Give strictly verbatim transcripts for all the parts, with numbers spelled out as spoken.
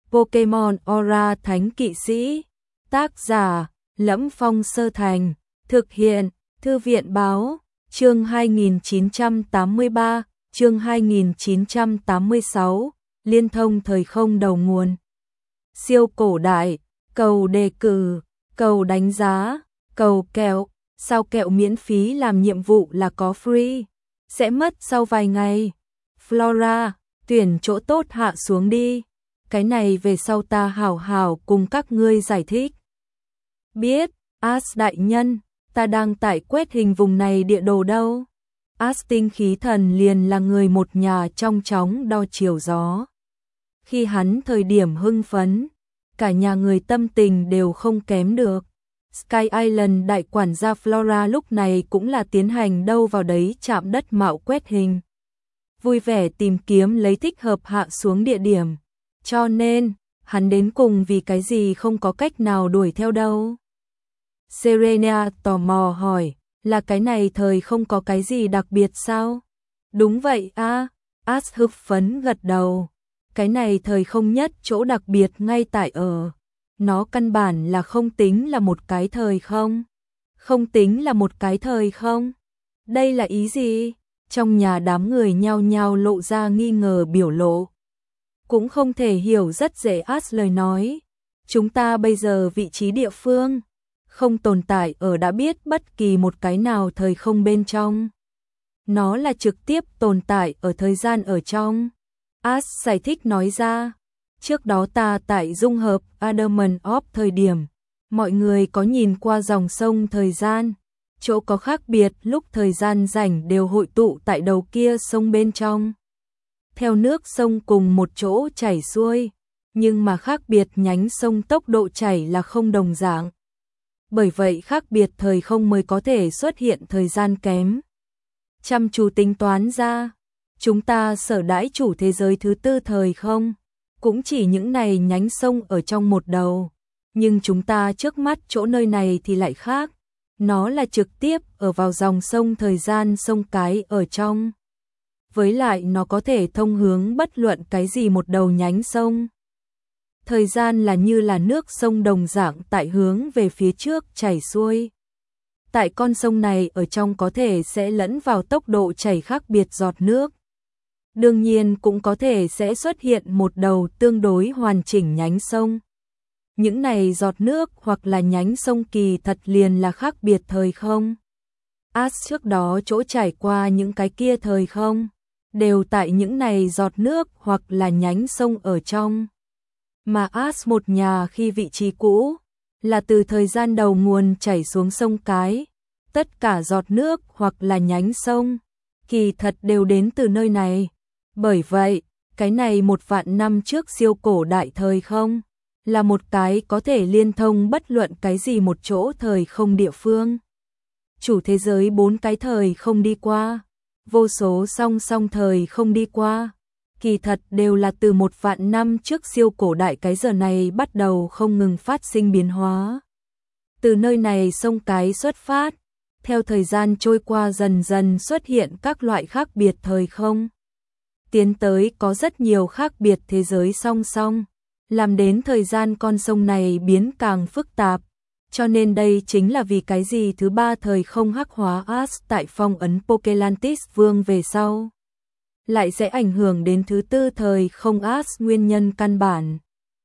Pokemon Aura Thánh Kỵ Sĩ. Tác giả: Lẫm Phong Sơ Thành. Thực hiện: Thư viện báo. Chương hai nghìn chín trăm tám mươi ba, chương hai nghìn chín trăm tám mươi sáu, liên thông thời không đầu nguồn. Siêu cổ đại, cầu đề cử, cầu đánh giá, cầu kẹo, sao kẹo miễn phí làm nhiệm vụ là có free, sẽ mất sau vài ngày. Flora, tuyển chỗ tốt hạ xuống đi, cái này về sau ta hảo hảo cùng các ngươi giải thích. Biết, As đại nhân, ta đang tải quét hình vùng này địa đồ đâu. As tinh khí thần liền là người một nhà trong chóng đo chiều gió. Khi hắn thời điểm hưng phấn, cả nhà người tâm tình đều không kém được. Sky Island đại quản gia Flora lúc này cũng là tiến hành đâu vào đấy chạm đất mạo quét hình. Vui vẻ tìm kiếm lấy thích hợp hạ xuống địa điểm. Cho nên, hắn đến cùng vì cái gì không có cách nào đuổi theo đâu. Serena tò mò hỏi, là cái này thời không có cái gì đặc biệt sao? Đúng vậy a, à, As hưng phấn gật đầu. Cái này thời không nhất chỗ đặc biệt ngay tại ở. Nó căn bản là không tính là một cái thời không. Không tính là một cái thời không. Đây là ý gì? Trong nhà đám người nhao nhao lộ ra nghi ngờ biểu lộ. Cũng không thể hiểu rất dễ As lời nói. Chúng ta bây giờ vị trí địa phương không tồn tại ở đã biết bất kỳ một cái nào thời không bên trong. Nó là trực tiếp tồn tại ở thời gian ở trong. As giải thích nói ra. Trước đó ta tại dung hợp Adamant of thời điểm, mọi người có nhìn qua dòng sông thời gian. Chỗ có khác biệt lúc thời gian rảnh đều hội tụ tại đầu kia sông bên trong. Theo nước sông cùng một chỗ chảy xuôi, nhưng mà khác biệt nhánh sông tốc độ chảy là không đồng dạng. Bởi vậy khác biệt thời không mới có thể xuất hiện thời gian kém. Chăm chú tính toán ra, chúng ta sở đãi chủ thế giới thứ tư thời không, cũng chỉ những này nhánh sông ở trong một đầu. Nhưng chúng ta trước mắt chỗ nơi này thì lại khác. Nó là trực tiếp ở vào dòng sông thời gian sông cái ở trong. Với lại nó có thể thông hướng bất luận cái gì một đầu nhánh sông. Thời gian là như là nước sông đồng dạng tại hướng về phía trước chảy xuôi. Tại con sông này ở trong có thể sẽ lẫn vào tốc độ chảy khác biệt giọt nước. Đương nhiên cũng có thể sẽ xuất hiện một đầu tương đối hoàn chỉnh nhánh sông. Những này giọt nước hoặc là nhánh sông kỳ thật liền là khác biệt thời không. As trước đó chỗ trải qua những cái kia thời không, đều tại những này giọt nước hoặc là nhánh sông ở trong. Mà As một nhà khi vị trí cũ, là từ thời gian đầu nguồn chảy xuống sông cái. Tất cả giọt nước hoặc là nhánh sông, kỳ thật đều đến từ nơi này. Bởi vậy, cái này một vạn năm trước siêu cổ đại thời không, là một cái có thể liên thông bất luận cái gì một chỗ thời không địa phương. Chủ thế giới bốn cái thời không đi qua, vô số song song thời không đi qua, kỳ thật đều là từ một vạn năm trước siêu cổ đại cái giờ này bắt đầu không ngừng phát sinh biến hóa. Từ nơi này sông cái xuất phát, theo thời gian trôi qua dần dần xuất hiện các loại khác biệt thời không. Tiến tới có rất nhiều khác biệt thế giới song song, làm đến thời gian con sông này biến càng phức tạp. Cho nên đây chính là vì cái gì thứ ba thời không hắc hóa As tại phong ấn Pokelantis Vương về sau. Lại sẽ ảnh hưởng đến thứ tư thời không As nguyên nhân căn bản.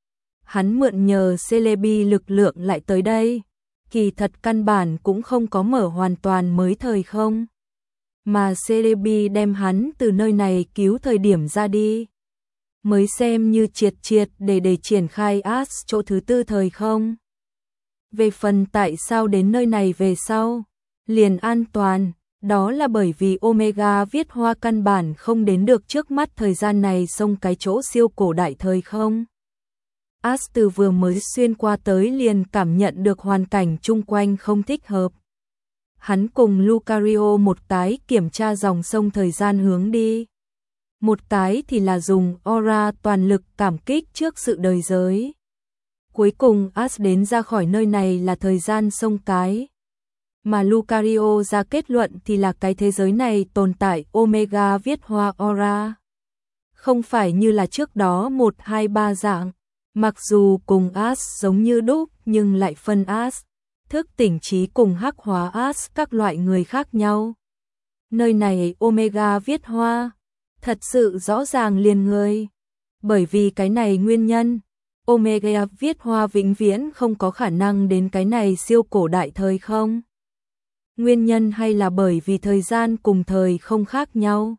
Hắn mượn nhờ Celebi lực lượng lại tới đây. Kỳ thật căn bản cũng không có mở hoàn toàn mới thời không. Mà Celebi đem hắn từ nơi này cứu thời điểm ra đi. Mới xem như triệt triệt để để triển khai As chỗ thứ tư thời không. Về phần tại sao đến nơi này về sau, liền an toàn, đó là bởi vì Omega viết hoa căn bản không đến được trước mắt thời gian này xông cái chỗ siêu cổ đại thời không. As từ vừa mới xuyên qua tới liền cảm nhận được hoàn cảnh chung quanh không thích hợp. Hắn cùng Lucario một cái kiểm tra dòng sông thời gian hướng đi. Một cái thì là dùng aura toàn lực cảm kích trước sự đời giới. Cuối cùng As đến ra khỏi nơi này là thời gian sông cái. Mà Lucario ra kết luận thì là cái thế giới này tồn tại Omega viết hoa aura. Không phải như là trước đó một hai ba dạng, Mặc dù cùng As giống như đúc nhưng lại phân As, thức tỉnh trí cùng hắc hóa As các loại người khác nhau. Nơi này Omega viết hoa, thật sự rõ ràng liền người. Bởi vì cái này nguyên nhân, Omega viết hoa vĩnh viễn không có khả năng đến cái này siêu cổ đại thời không? Nguyên nhân hay là bởi vì thời gian cùng thời không khác nhau?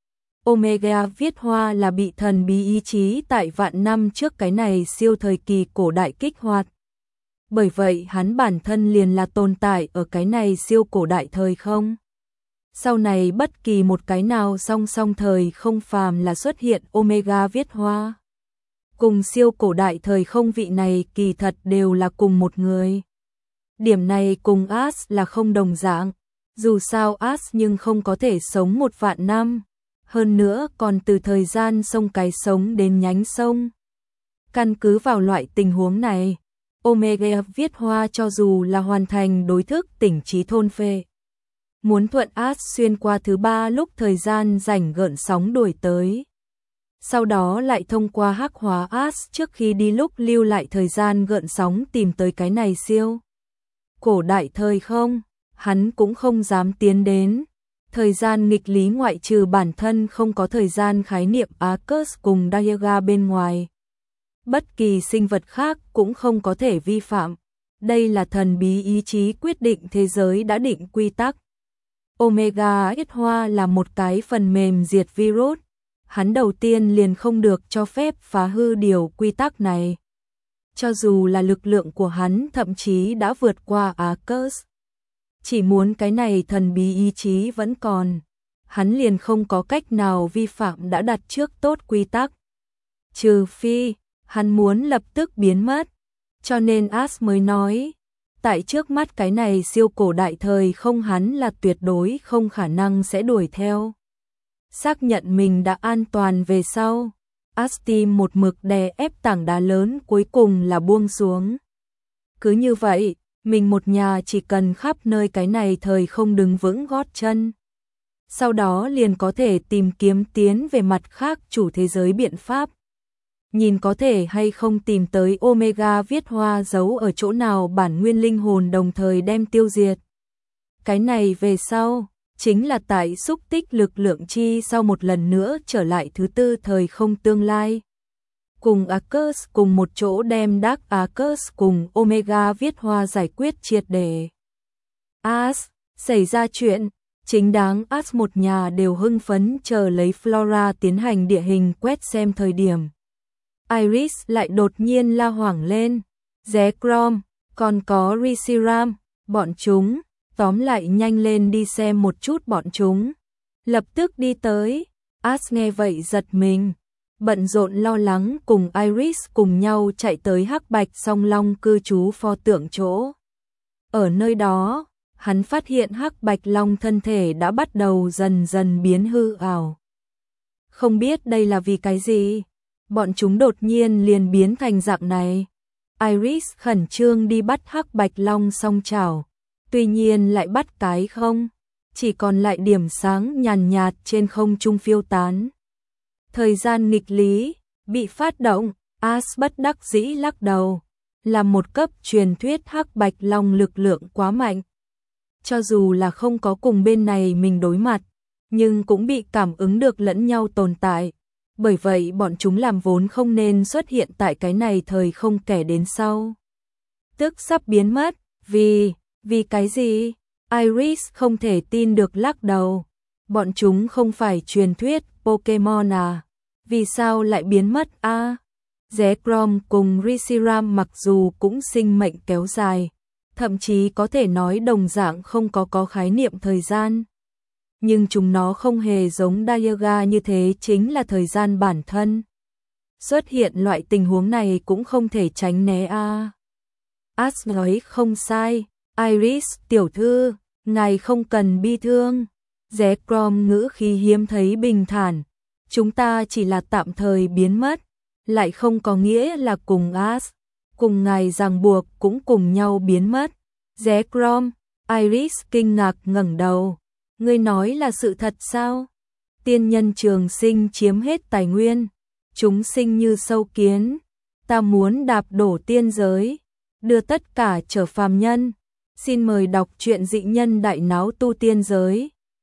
Omega viết hoa là bị thần bí ý chí tại vạn năm trước cái này siêu thời kỳ cổ đại kích hoạt. Bởi vậy hắn bản thân liền là tồn tại ở cái này siêu cổ đại thời không. Sau này bất kỳ một cái nào song song thời không phàm là xuất hiện Omega viết hoa. Cùng siêu cổ đại thời không vị này kỳ thật đều là cùng một người. Điểm này cùng As là không đồng dạng. Dù sao As nhưng không có thể sống một vạn năm. Hơn nữa còn từ thời gian sông cái sống đến nhánh sông. Căn cứ vào loại tình huống này, Omega viết hoa cho dù là hoàn thành đối thức tỉnh trí thôn phệ. Muốn thuận As xuyên qua thứ ba lúc thời gian rảnh gợn sóng đuổi tới. Sau đó lại thông qua hắc hóa As trước khi đi lúc lưu lại thời gian gợn sóng tìm tới cái này siêu. Cổ đại thời không, hắn cũng không dám tiến đến. Thời gian nghịch lý ngoại trừ bản thân không có thời gian khái niệm Arcus cùng Diaga bên ngoài. Bất kỳ sinh vật khác cũng không có thể vi phạm. Đây là thần bí ý chí quyết định thế giới đã định quy tắc. Omega viết hoa là một cái phần mềm diệt virus. Hắn đầu tiên liền không được cho phép phá hư điều quy tắc này. Cho dù là lực lượng của hắn thậm chí đã vượt qua Arcus. Chỉ muốn cái này thần bí ý chí vẫn còn. Hắn liền không có cách nào vi phạm đã đặt trước tốt quy tắc. Trừ phi, hắn muốn lập tức biến mất. Cho nên As mới nói, tại trước mắt cái này siêu cổ đại thời không hắn là tuyệt đối không khả năng sẽ đuổi theo. Xác nhận mình đã an toàn về sau, As tìm một mực đè ép tảng đá lớn cuối cùng là buông xuống. Cứ như vậy, mình một nhà chỉ cần khắp nơi cái này thời không đứng vững gót chân. Sau đó liền có thể tìm kiếm tiến về mặt khác chủ thế giới biện pháp. Nhìn có thể hay không tìm tới Omega viết hoa giấu ở chỗ nào bản nguyên linh hồn đồng thời đem tiêu diệt. Cái này về sau, chính là tại xúc tích lực lượng chi sau một lần nữa trở lại thứ tư thời không tương lai. Cùng Arcus cùng một chỗ đem Dark Arcus cùng Omega viết hoa giải quyết triệt để. As, xảy ra chuyện, chính đáng As một nhà đều hưng phấn chờ lấy Flora tiến hành địa hình quét xem thời điểm. Iris lại đột nhiên la hoảng lên. Zekrom, còn có Reshiram, bọn chúng, tóm lại nhanh lên đi xem một chút bọn chúng. Lập tức đi tới, As nghe vậy giật mình. Bận rộn lo lắng cùng Iris cùng nhau chạy tới Hắc Bạch Song Long cư trú pho tượng chỗ. Ở nơi đó, hắn phát hiện Hắc Bạch Long thân thể đã bắt đầu dần dần biến hư ảo. Không biết đây là vì cái gì, bọn chúng đột nhiên liền biến thành dạng này. Iris khẩn trương đi bắt Hắc Bạch Long song chảo, tuy nhiên lại bắt cái không, chỉ còn lại điểm sáng nhàn nhạt trên không trung phiêu tán. Thời gian nghịch lý, bị phát động, As bất đắc dĩ lắc đầu, là một cấp truyền thuyết Hắc Bạch Long lực lượng quá mạnh. Cho dù là không có cùng bên này mình đối mặt, nhưng cũng bị cảm ứng được lẫn nhau tồn tại. Bởi vậy bọn chúng làm vốn không nên xuất hiện tại cái này thời không kẻ đến sau. Tức sắp biến mất, vì, vì cái gì? Iris không thể tin được lắc đầu. Bọn chúng không phải truyền thuyết Pokemon à? Vì sao lại biến mất a? À? Zekrom cùng Reshiram mặc dù cũng sinh mệnh kéo dài, thậm chí có thể nói đồng dạng không có có khái niệm thời gian. Nhưng chúng nó không hề giống Diaga như thế chính là thời gian bản thân. Xuất hiện loại tình huống này cũng không thể tránh né a. À. As nói không sai, Iris tiểu thư, ngài không cần bi thương. Zekrom ngữ khí hiếm thấy bình thản. Chúng ta chỉ là tạm thời biến mất, lại không có nghĩa là cùng As, cùng ngài ràng buộc cũng cùng nhau biến mất. Zekrom, Iris kinh ngạc ngẩng đầu. Ngươi nói là sự thật sao? Tiên nhân trường sinh chiếm hết tài nguyên, chúng sinh như sâu kiến, ta muốn đạp đổ tiên giới, đưa tất cả trở phàm nhân. Xin mời đọc truyện Dị Nhân Đại Náo Tu Tiên Giới.